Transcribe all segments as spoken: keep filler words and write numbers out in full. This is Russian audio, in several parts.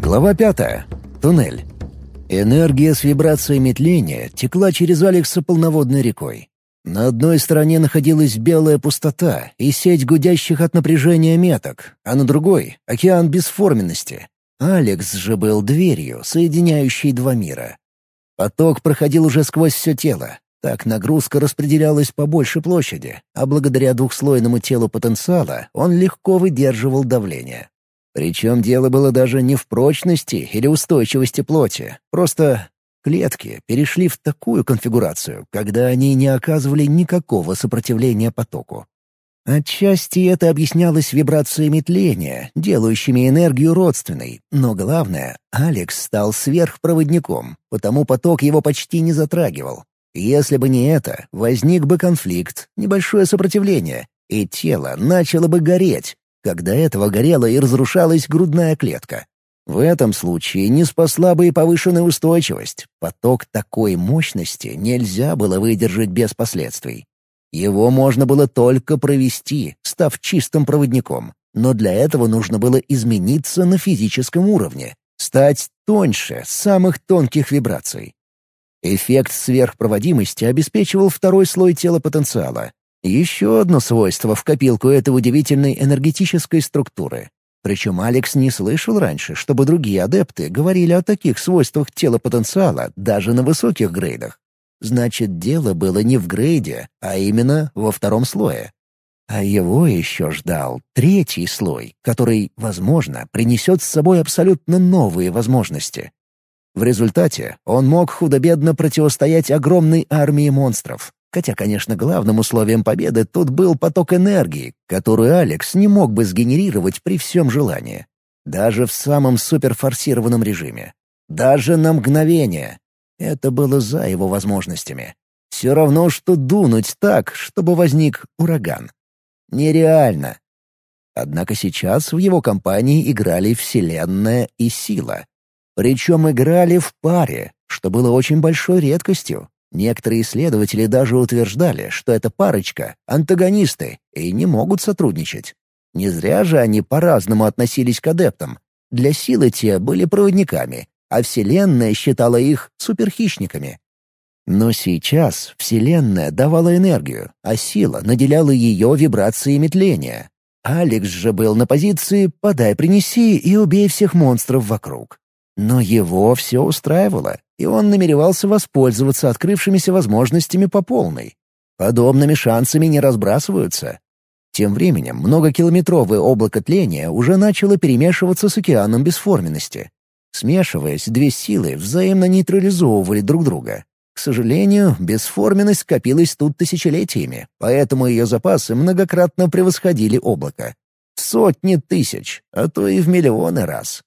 Глава пятая. Туннель. Энергия с вибрациями тления текла через Алекса полноводной рекой. На одной стороне находилась белая пустота и сеть гудящих от напряжения меток, а на другой — океан бесформенности. Алекс же был дверью, соединяющей два мира. Поток проходил уже сквозь все тело. Так нагрузка распределялась по большей площади, а благодаря двухслойному телу потенциала он легко выдерживал давление. Причем дело было даже не в прочности или устойчивости плоти, просто клетки перешли в такую конфигурацию, когда они не оказывали никакого сопротивления потоку. Отчасти это объяснялось вибрациями тления, делающими энергию родственной, но главное, Алекс стал сверхпроводником, потому поток его почти не затрагивал. Если бы не это, возник бы конфликт, небольшое сопротивление, и тело начало бы гореть, когда этого горела и разрушалась грудная клетка. В этом случае не спасла бы и повышенная устойчивость. Поток такой мощности нельзя было выдержать без последствий. Его можно было только провести, став чистым проводником, но для этого нужно было измениться на физическом уровне, стать тоньше самых тонких вибраций. Эффект сверхпроводимости обеспечивал второй слой тела потенциала. Еще одно свойство в копилку этой удивительной энергетической структуры. Причем Алекс не слышал раньше, чтобы другие адепты говорили о таких свойствах тела потенциала даже на высоких грейдах. Значит, дело было не в грейде, а именно во втором слое. А его еще ждал третий слой, который, возможно, принесет с собой абсолютно новые возможности. В результате он мог худо-бедно противостоять огромной армии монстров. Хотя, конечно, главным условием победы тут был поток энергии, которую Алекс не мог бы сгенерировать при всем желании. Даже в самом суперфорсированном режиме. Даже на мгновение. Это было за его возможностями. Все равно, что дунуть так, чтобы возник ураган. Нереально. Однако сейчас в его компании играли Вселенная и Сила. Причем играли в паре, что было очень большой редкостью. Некоторые исследователи даже утверждали, что эта парочка — антагонисты и не могут сотрудничать. Не зря же они по-разному относились к адептам. Для Силы те были проводниками, а Вселенная считала их суперхищниками. Но сейчас Вселенная давала энергию, а Сила наделяла ее вибрациями тления. Алекс же был на позиции «подай, принеси и убей всех монстров вокруг». Но его все устраивало, и он намеревался воспользоваться открывшимися возможностями по полной. Подобными шансами не разбрасываются. Тем временем многокилометровое облако тления уже начало перемешиваться с океаном бесформенности. Смешиваясь, две силы взаимно нейтрализовывали друг друга. К сожалению, бесформенность скопилась тут тысячелетиями, поэтому ее запасы многократно превосходили облако. В сотни тысяч, а то и в миллионы раз.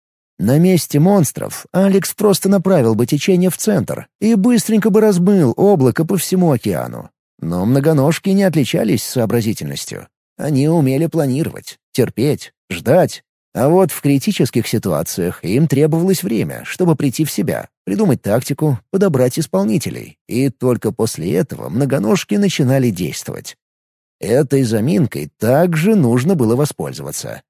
На месте монстров Алекс просто направил бы течение в центр и быстренько бы размыл облако по всему океану. Но многоножки не отличались сообразительностью. Они умели планировать, терпеть, ждать. А вот в критических ситуациях им требовалось время, чтобы прийти в себя, придумать тактику, подобрать исполнителей. И только после этого многоножки начинали действовать. Этой заминкой также нужно было воспользоваться.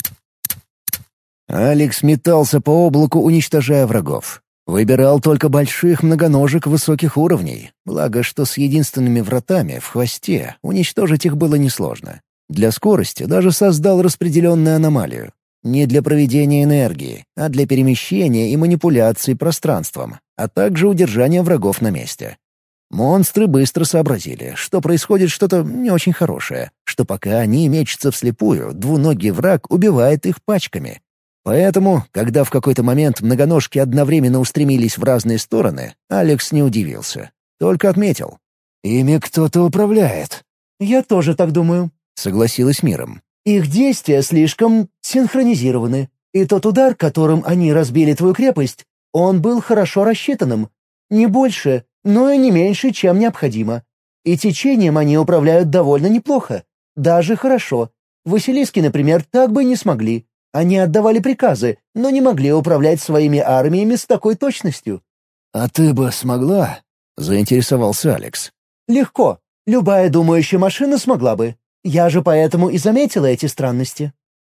Алекс метался по облаку, уничтожая врагов. Выбирал только больших многоножек высоких уровней, благо что с единственными вратами в хвосте уничтожить их было несложно. Для скорости даже создал распределенную аномалию. Не для проведения энергии, а для перемещения и манипуляции пространством, а также удержания врагов на месте. Монстры быстро сообразили, что происходит что-то не очень хорошее, что пока они мечутся вслепую, двуногий враг убивает их пачками. Поэтому, когда в какой-то момент многоножки одновременно устремились в разные стороны, Алекс не удивился. Только отметил. «Ими кто-то управляет». «Я тоже так думаю», — согласилась Миром. «Их действия слишком синхронизированы, и тот удар, которым они разбили твою крепость, он был хорошо рассчитанным. Не больше, но и не меньше, чем необходимо. И течением они управляют довольно неплохо. Даже хорошо. Василиски, например, так бы не смогли. Они отдавали приказы, но не могли управлять своими армиями с такой точностью». «А ты бы смогла?» — заинтересовался Алекс. «Легко. Любая думающая машина смогла бы. Я же поэтому и заметила эти странности».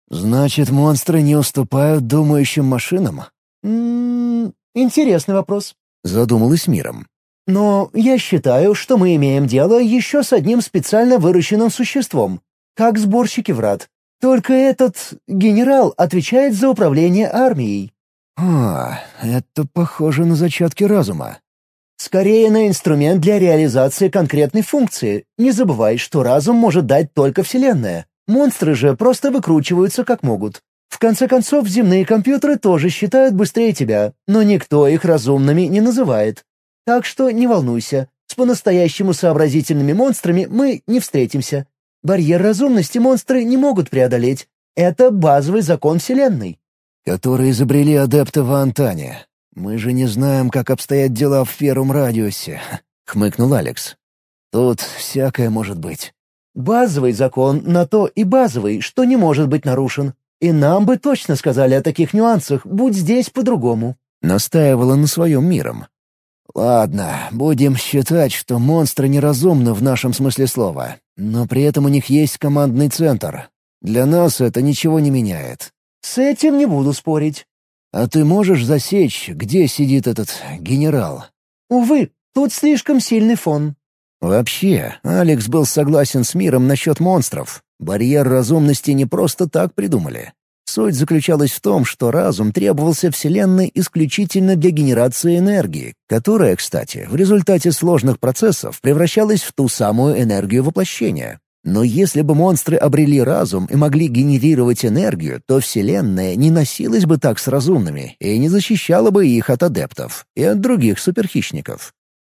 «Значит, монстры не уступают думающим машинам?» «М-м, интересный вопрос», — задумалась Миром. «но я считаю, что мы имеем дело еще с одним специально выращенным существом, как сборщики врат. Только этот генерал отвечает за управление армией». «А, это похоже на зачатки разума». «Скорее на инструмент для реализации конкретной функции. Не забывай, что разум может дать только Вселенная. Монстры же просто выкручиваются как могут. В конце концов, земные компьютеры тоже считают быстрее тебя, но никто их разумными не называет. Так что не волнуйся, с по-настоящему сообразительными монстрами мы не встретимся. Барьер разумности монстры не могут преодолеть. Это базовый закон Вселенной». «Которые изобрели адепты в Антане. Мы же не знаем, как обстоят дела в первом радиусе», — хмыкнул Алекс. «Тут всякое может быть». «Базовый закон на то и базовый, что не может быть нарушен. И нам бы точно сказали о таких нюансах, будь здесь по-другому», — настаивала на своем Миром. «Ладно, будем считать, что монстры неразумны в нашем смысле слова, но при этом у них есть командный центр. Для нас это ничего не меняет». «С этим не буду спорить». «А ты можешь засечь, где сидит этот генерал?» «Увы, тут слишком сильный фон». Вообще, Алекс был согласен с Миром насчет монстров. Барьер разумности не просто так придумали. Суть заключалась в том, что разум требовался Вселенной исключительно для генерации энергии, которая, кстати, в результате сложных процессов превращалась в ту самую энергию воплощения. Но если бы монстры обрели разум и могли генерировать энергию, то Вселенная не носилась бы так с разумными и не защищала бы их от адептов и от других суперхищников.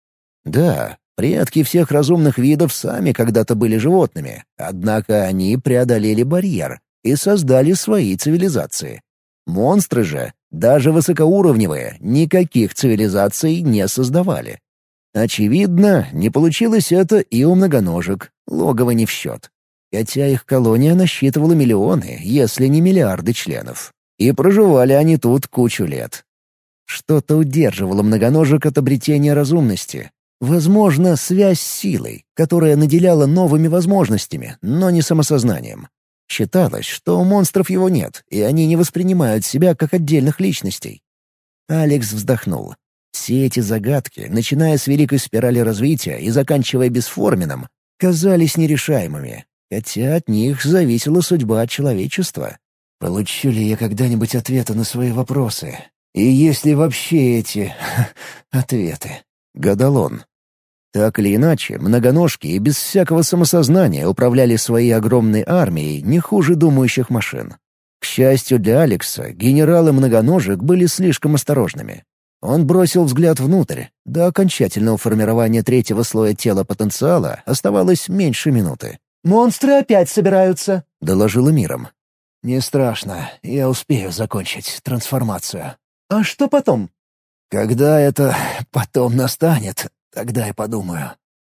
Да, предки всех разумных видов сами когда-то были животными, однако они преодолели барьер и создали свои цивилизации. Монстры же, даже высокоуровневые, никаких цивилизаций не создавали. Очевидно, не получилось это и у многоножек, логово не в счет. Хотя их колония насчитывала миллионы, если не миллиарды членов. И проживали они тут кучу лет. Что-то удерживало многоножек от обретения разумности. Возможно, связь с силой, которая наделяла новыми возможностями, но не самосознанием. Считалось, что у монстров его нет, и они не воспринимают себя как отдельных личностей. Алекс вздохнул. Все эти загадки, начиная с великой спирали развития и заканчивая бесформенным, казались нерешаемыми, хотя от них зависела судьба человечества. Получу ли я когда-нибудь ответы на свои вопросы? И есть ли вообще эти ответы? Гадал он. Так или иначе, многоножки и без всякого самосознания управляли своей огромной армией не хуже думающих машин. К счастью для Алекса, генералы многоножек были слишком осторожными. Он бросил взгляд внутрь. До окончательного формирования третьего слоя тела потенциала оставалось меньше минуты. «Монстры опять собираются», — доложила Миром. «Не страшно, я успею закончить трансформацию». «А что потом?» «Когда это потом настанет, тогда и подумаю».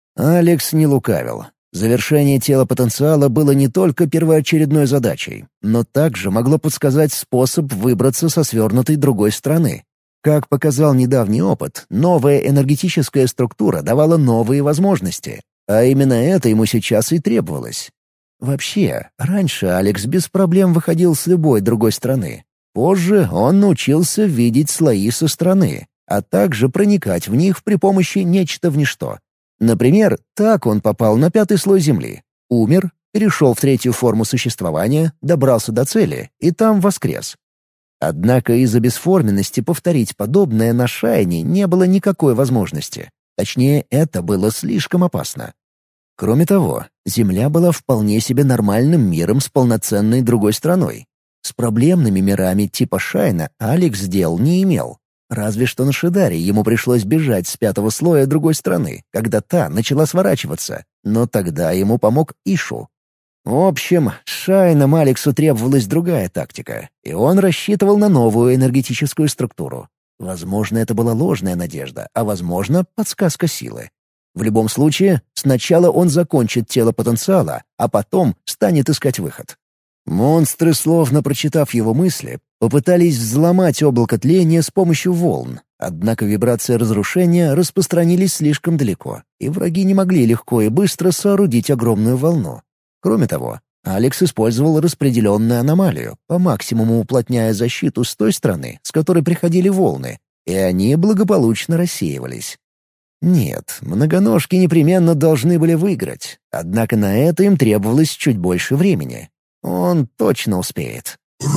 Алекс не лукавил. Завершение тела потенциала было не только первоочередной задачей, но также могло подсказать способ выбраться со свернутой другой стороны. Как показал недавний опыт, новая энергетическая структура давала новые возможности, а именно это ему сейчас и требовалось. Вообще, раньше Алекс без проблем выходил с любой другой стороны. Позже он научился видеть слои со стороны, а также проникать в них при помощи нечто в ничто. Например, так он попал на пятый слой Земли, умер, перешел в третью форму существования, добрался до цели и там воскрес. Однако из-за бесформенности повторить подобное на Шайне не было никакой возможности. Точнее, это было слишком опасно. Кроме того, Земля была вполне себе нормальным миром с полноценной другой страной. С проблемными мирами типа Шайна Алекс дел не имел. Разве что на Шидаре ему пришлось бежать с пятого слоя другой страны, когда та начала сворачиваться, но тогда ему помог Ишу. В общем, с Шайном Алексу требовалась другая тактика, и он рассчитывал на новую энергетическую структуру. Возможно, это была ложная надежда, а возможно, подсказка силы. В любом случае, сначала он закончит тело потенциала, а потом станет искать выход. Монстры, словно прочитав его мысли, попытались взломать облако тления с помощью волн, однако вибрации разрушения распространились слишком далеко, и враги не могли легко и быстро соорудить огромную волну. Кроме того, Алекс использовал распределенную аномалию, по максимуму уплотняя защиту с той стороны, с которой приходили волны, и они благополучно рассеивались. Нет, многоножки непременно должны были выиграть, однако на это им требовалось чуть больше времени. Он точно успеет.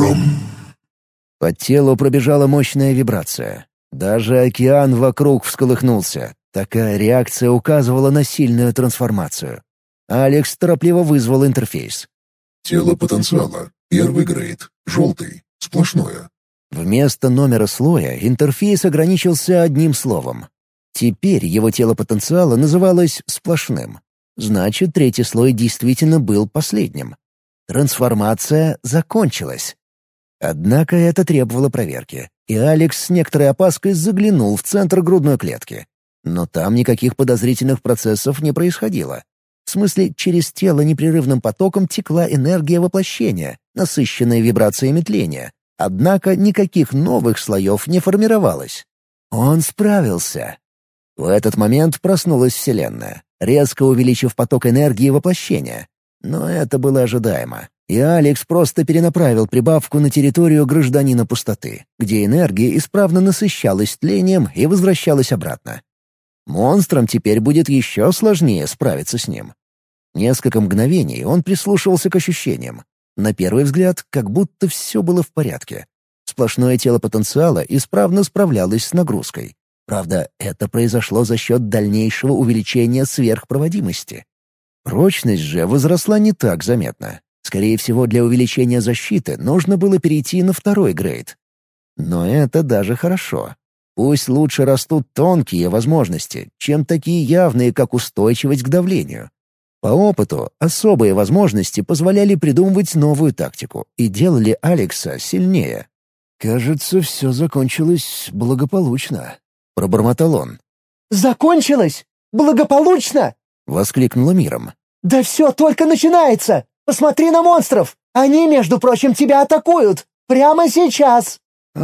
По телу пробежала мощная вибрация. Даже океан вокруг всколыхнулся. Такая реакция указывала на сильную трансформацию. Алекс торопливо вызвал интерфейс. Тело потенциала. Первый грейд. Желтый. Сплошное. Вместо номера слоя интерфейс ограничился одним словом. Теперь его тело потенциала называлось «сплошным». Значит, третий слой действительно был последним. Трансформация закончилась. Однако это требовало проверки, и Алекс с некоторой опаской заглянул в центр грудной клетки. Но там никаких подозрительных процессов не происходило. В смысле, через тело непрерывным потоком текла энергия воплощения, насыщенная вибрациями тления. Однако никаких новых слоев не формировалось. Он справился. В этот момент проснулась Вселенная, резко увеличив поток энергии воплощения. Но это было ожидаемо, и Алекс просто перенаправил прибавку на территорию гражданина пустоты, где энергия исправно насыщалась тлением и возвращалась обратно. Монстрам теперь будет еще сложнее справиться с ним. Несколько мгновений он прислушивался к ощущениям. На первый взгляд, как будто все было в порядке. Сплошное тело потенциала исправно справлялось с нагрузкой. Правда, это произошло за счет дальнейшего увеличения сверхпроводимости. Прочность же возросла не так заметно. Скорее всего, для увеличения защиты нужно было перейти на второй грейд. Но это даже хорошо. Пусть лучше растут тонкие возможности, чем такие явные, как устойчивость к давлению. По опыту, особые возможности позволяли придумывать новую тактику и делали Алекса сильнее. «Кажется, все закончилось благополучно», — пробормотал он. «Закончилось? Благополучно?» — воскликнула Миром. «Да все только начинается! Посмотри на монстров! Они, между прочим, тебя атакуют! Прямо сейчас!»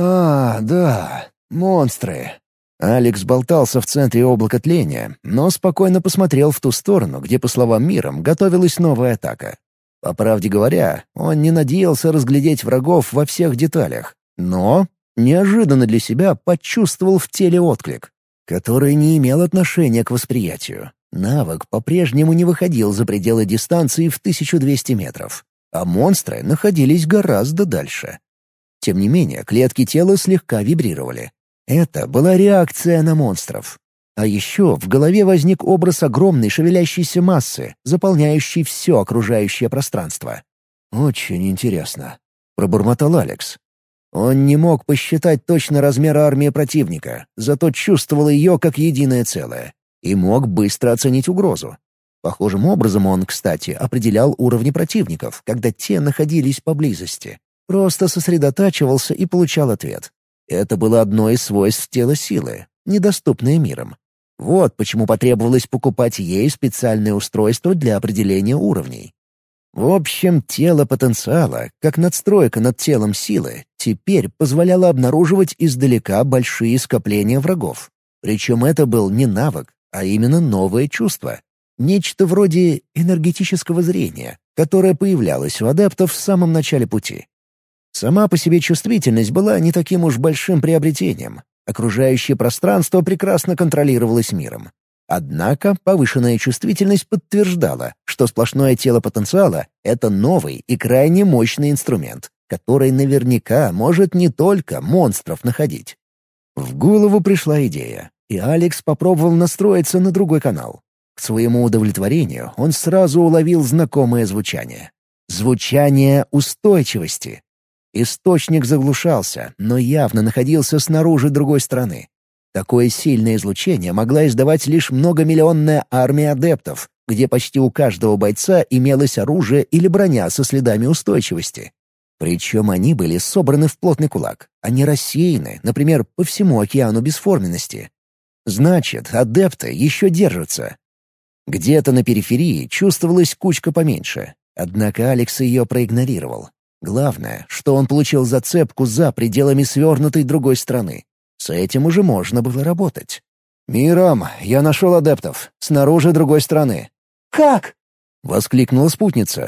«А, да, монстры». Алекс болтался в центре облака тления, но спокойно посмотрел в ту сторону, где, по словам Миром, готовилась новая атака. По правде говоря, он не надеялся разглядеть врагов во всех деталях, но неожиданно для себя почувствовал в теле отклик, который не имел отношения к восприятию. Навык по-прежнему не выходил за пределы дистанции в тысячу двести метров, а монстры находились гораздо дальше. Тем не менее, клетки тела слегка вибрировали. Это была реакция на монстров. А еще в голове возник образ огромной шевелящейся массы, заполняющей все окружающее пространство. «Очень интересно», — пробормотал Алекс. Он не мог посчитать точно размер армии противника, зато чувствовал ее как единое целое и мог быстро оценить угрозу. Похожим образом он, кстати, определял уровни противников, когда те находились поблизости. Просто сосредотачивался и получал ответ. Это было одно из свойств тела силы, недоступное миром. Вот почему потребовалось покупать ей специальное устройство для определения уровней. В общем, тело потенциала, как надстройка над телом силы, теперь позволяло обнаруживать издалека большие скопления врагов. Причем это был не навык, а именно новое чувство. Нечто вроде энергетического зрения, которое появлялось у адептов в самом начале пути. Сама по себе чувствительность была не таким уж большим приобретением. Окружающее пространство прекрасно контролировалось миром. Однако повышенная чувствительность подтверждала, что сплошное тело потенциала — это новый и крайне мощный инструмент, который наверняка может не только монстров находить. В голову пришла идея, и Алекс попробовал настроиться на другой канал. К своему удовлетворению он сразу уловил знакомое звучание. Звучание устойчивости. Источник заглушался, но явно находился снаружи другой стороны. Такое сильное излучение могла издавать лишь многомиллионная армия адептов, где почти у каждого бойца имелось оружие или броня со следами устойчивости. Причем они были собраны в плотный кулак, а не рассеяны, например, по всему океану бесформенности. Значит, адепты еще держатся. Где-то на периферии чувствовалась кучка поменьше, однако Алекс ее проигнорировал. Главное, что он получил зацепку за пределами свернутой другой страны. С этим уже можно было работать. «Миром, я нашел адептов. Снаружи другой страны». «Как?» — воскликнула спутница.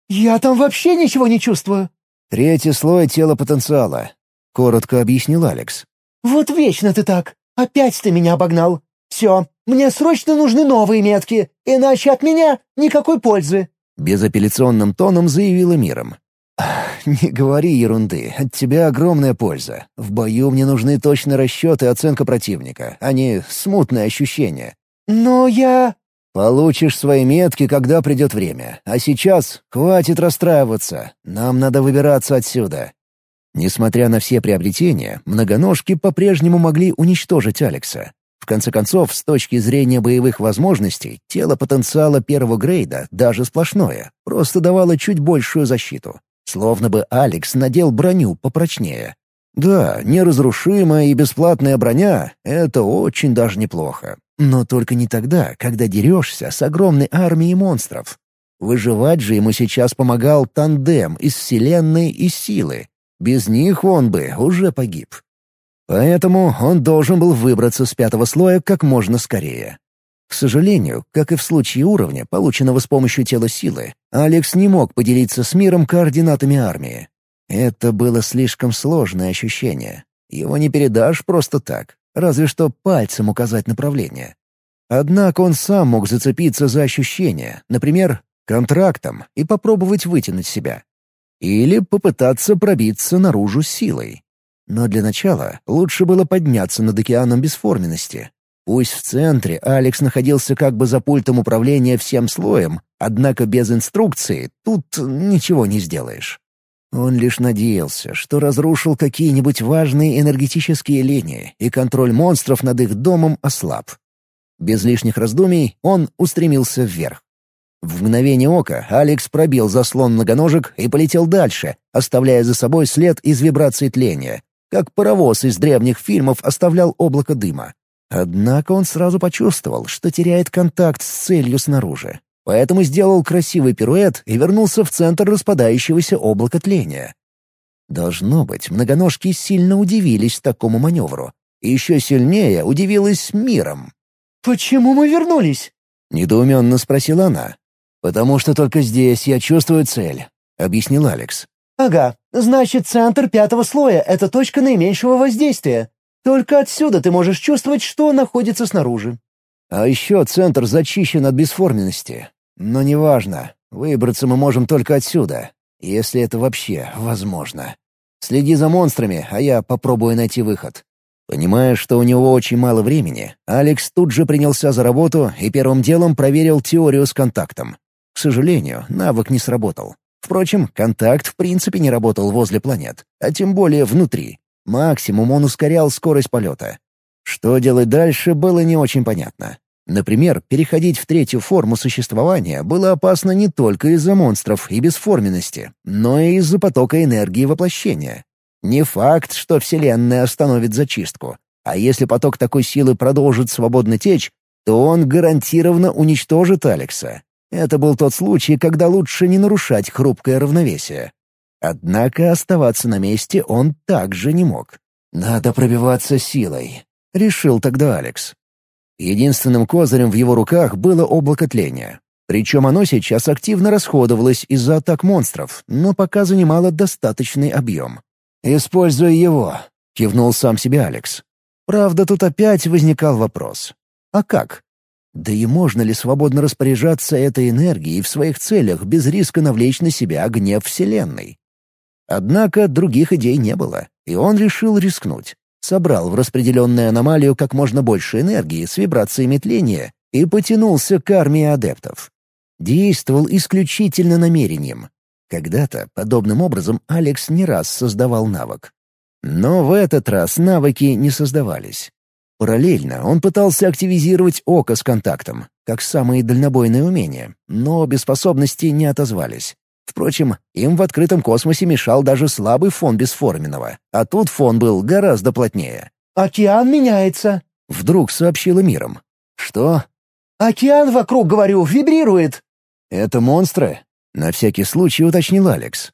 «Я там вообще ничего не чувствую». «Третий слой тела потенциала», — коротко объяснил Алекс. «Вот вечно ты так. Опять ты меня обогнал. Все, мне срочно нужны новые метки, иначе от меня никакой пользы». Безапелляционным тоном заявила Миром. «Не говори ерунды, от тебя огромная польза. В бою мне нужны точные расчеты и оценка противника, а не смутные ощущения». «Но я...» «Получишь свои метки, когда придет время. А сейчас хватит расстраиваться. Нам надо выбираться отсюда». Несмотря на все приобретения, многоножки по-прежнему могли уничтожить Алекса. В конце концов, с точки зрения боевых возможностей, тело потенциала первого грейда, даже сплошное, просто давало чуть большую защиту. Словно бы Алекс надел броню попрочнее. Да, неразрушимая и бесплатная броня — это очень даже неплохо. Но только не тогда, когда дерешься с огромной армией монстров. Выживать же ему сейчас помогал тандем из вселенной и силы. Без них он бы уже погиб. Поэтому он должен был выбраться с пятого слоя как можно скорее. К сожалению, как и в случае уровня, полученного с помощью тела силы, Алекс не мог поделиться с миром координатами армии. Это было слишком сложное ощущение. Его не передашь просто так, разве что пальцем указать направление. Однако он сам мог зацепиться за ощущение, например, контрактом, и попробовать вытянуть себя. Или попытаться пробиться наружу силой. Но для начала лучше было подняться над океаном бесформенности. Пусть в центре Алекс находился как бы за пультом управления всем слоем, однако без инструкции тут ничего не сделаешь. Он лишь надеялся, что разрушил какие-нибудь важные энергетические линии, и контроль монстров над их домом ослаб. Без лишних раздумий он устремился вверх. В мгновение ока Алекс пробил заслон многоножек и полетел дальше, оставляя за собой след из вибраций тления, как паровоз из древних фильмов оставлял облако дыма. Однако он сразу почувствовал, что теряет контакт с целью снаружи. Поэтому сделал красивый пируэт и вернулся в центр распадающегося облака тления. Должно быть, многоножки сильно удивились такому маневру. И еще сильнее удивилась Миром. «Почему мы вернулись?» — недоуменно спросила она. «Потому что только здесь я чувствую цель», — объяснил Алекс. «Ага, значит, центр пятого слоя — это точка наименьшего воздействия. Только отсюда ты можешь чувствовать, что находится снаружи». «А еще центр зачищен от бесформенности. Но неважно, выбраться мы можем только отсюда, если это вообще возможно. Следи за монстрами, а я попробую найти выход». Понимая, что у него очень мало времени, Алекс тут же принялся за работу и первым делом проверил теорию с контактом. К сожалению, навык не сработал. Впрочем, контакт в принципе не работал возле планет, а тем более внутри. Максимум он ускорял скорость полета. Что делать дальше, было не очень понятно. Например, переходить в третью форму существования было опасно не только из-за монстров и бесформенности, но и из-за потока энергии воплощения. Не факт, что Вселенная остановит зачистку, а если поток такой силы продолжит свободно течь, то он гарантированно уничтожит Алекса. Это был тот случай, когда лучше не нарушать хрупкое равновесие. Однако оставаться на месте он также не мог. «Надо пробиваться силой», — решил тогда Алекс. Единственным козырем в его руках было облако тления. Причем оно сейчас активно расходовалось из-за атак монстров, но пока занимало достаточный объем. «Используй его», — кивнул сам себе Алекс. Правда, тут опять возникал вопрос. А как? Да и можно ли свободно распоряжаться этой энергией в своих целях без риска навлечь на себя гнев Вселенной? Однако других идей не было, и он решил рискнуть. Собрал в распределенную аномалию как можно больше энергии с вибрациями тления и потянулся к армии адептов. Действовал исключительно намерением. Когда-то подобным образом Алекс не раз создавал навык. Но в этот раз навыки не создавались. Параллельно он пытался активизировать око с контактом, как самые дальнобойные умения, но обе способности не отозвались. Впрочем, им в открытом космосе мешал даже слабый фон бесформенного, а тут фон был гораздо плотнее. «Океан меняется», — вдруг сообщила Миром. «Что?» «Океан вокруг, говорю, вибрирует». «Это монстры?» — на всякий случай уточнил Алекс.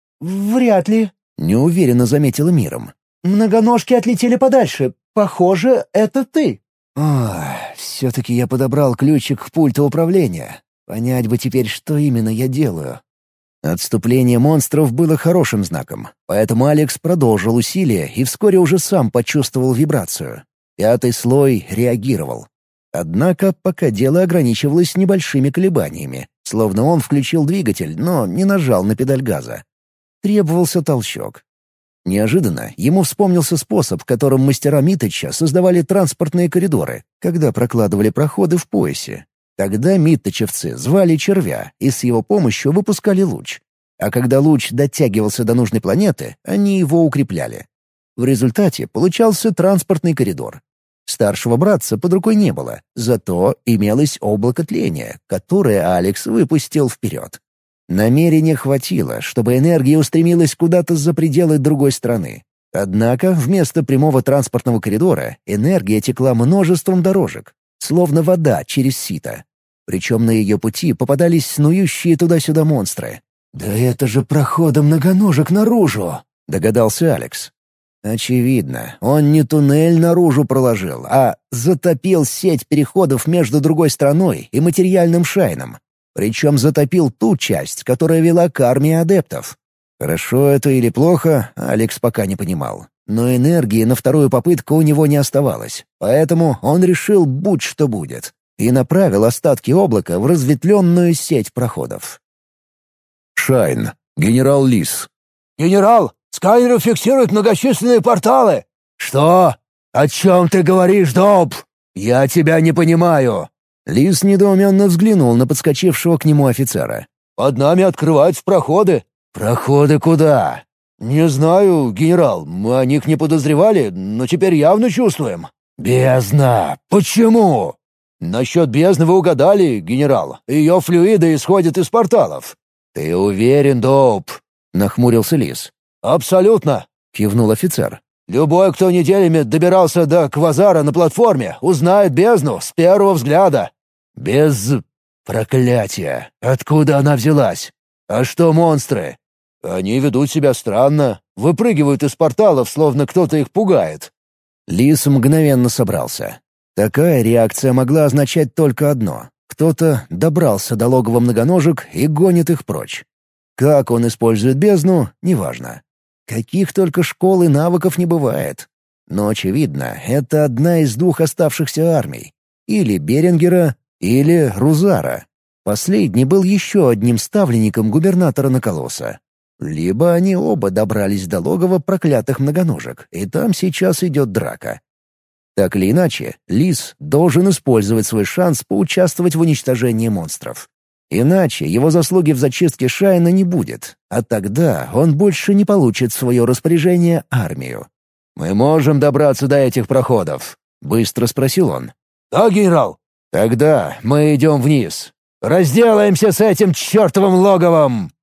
«Вряд ли», — неуверенно заметила Миром. «Многоножки отлетели подальше. Похоже, это ты». «Ох, все-таки я подобрал ключик к пульту управления. Понять бы теперь, что именно я делаю». Отступление монстров было хорошим знаком, поэтому Алекс продолжил усилие и вскоре уже сам почувствовал вибрацию. Пятый слой реагировал. Однако пока дело ограничивалось небольшими колебаниями, словно он включил двигатель, но не нажал на педаль газа. Требовался толчок. Неожиданно ему вспомнился способ, которым мастера Миттыча создавали транспортные коридоры, когда прокладывали проходы в поясе. Тогда миттычевцы звали червя и с его помощью выпускали луч. А когда луч дотягивался до нужной планеты, они его укрепляли. В результате получался транспортный коридор. Старшего братца под рукой не было, зато имелось облако тления, которое Алекс выпустил вперед. Намерения хватило, чтобы энергия устремилась куда-то за пределы другой страны. Однако вместо прямого транспортного коридора энергия текла множеством дорожек, словно вода через сито. Причем на ее пути попадались снующие туда-сюда монстры. «Да это же проходом многоножек наружу!» — догадался Алекс. Очевидно, он не туннель наружу проложил, а затопил сеть переходов между другой страной и материальным шайном. Причем затопил ту часть, которая вела к армии адептов. Хорошо это или плохо, Алекс пока не понимал. Но энергии на вторую попытку у него не оставалось, поэтому он решил будь что будет и направил остатки облака в разветвленную сеть проходов. Шайн. Генерал Лис. «Генерал, сканеры фиксируют многочисленные порталы!» «Что? О чем ты говоришь, Доб? Я тебя не понимаю!» Лис недоуменно взглянул на подскочившего к нему офицера. «Под нами открываются проходы». «Проходы куда?» «Не знаю, генерал, мы о них не подозревали, но теперь явно чувствуем». «Бездна! Почему?» «Насчет бездны вы угадали, генерал. Ее флюиды исходят из порталов». «Ты уверен, Доуп?» — нахмурился Лис. «Абсолютно», — кивнул офицер. «Любой, кто неделями добирался до Квазара на платформе, узнает бездну с первого взгляда». «Без... проклятия! Откуда она взялась? А что монстры?» «Они ведут себя странно, выпрыгивают из порталов, словно кто-то их пугает». Лис мгновенно собрался. Такая реакция могла означать только одно. Кто-то добрался до логова многоножек и гонит их прочь. Как он использует бездну — неважно. Каких только школ и навыков не бывает. Но, очевидно, это одна из двух оставшихся армий. Или Берингера, или Рузара. Последний был еще одним ставленником губернатора Наколоса. Либо они оба добрались до логова проклятых многоножек, и там сейчас идет драка. Так или иначе, Лис должен использовать свой шанс поучаствовать в уничтожении монстров. Иначе его заслуги в зачистке Шайна не будет, а тогда он больше не получит в свое распоряжение армию. «Мы можем добраться до этих проходов?» — быстро спросил он. «Да, генерал». «Тогда мы идем вниз. Разделаемся с этим чертовым логовом!»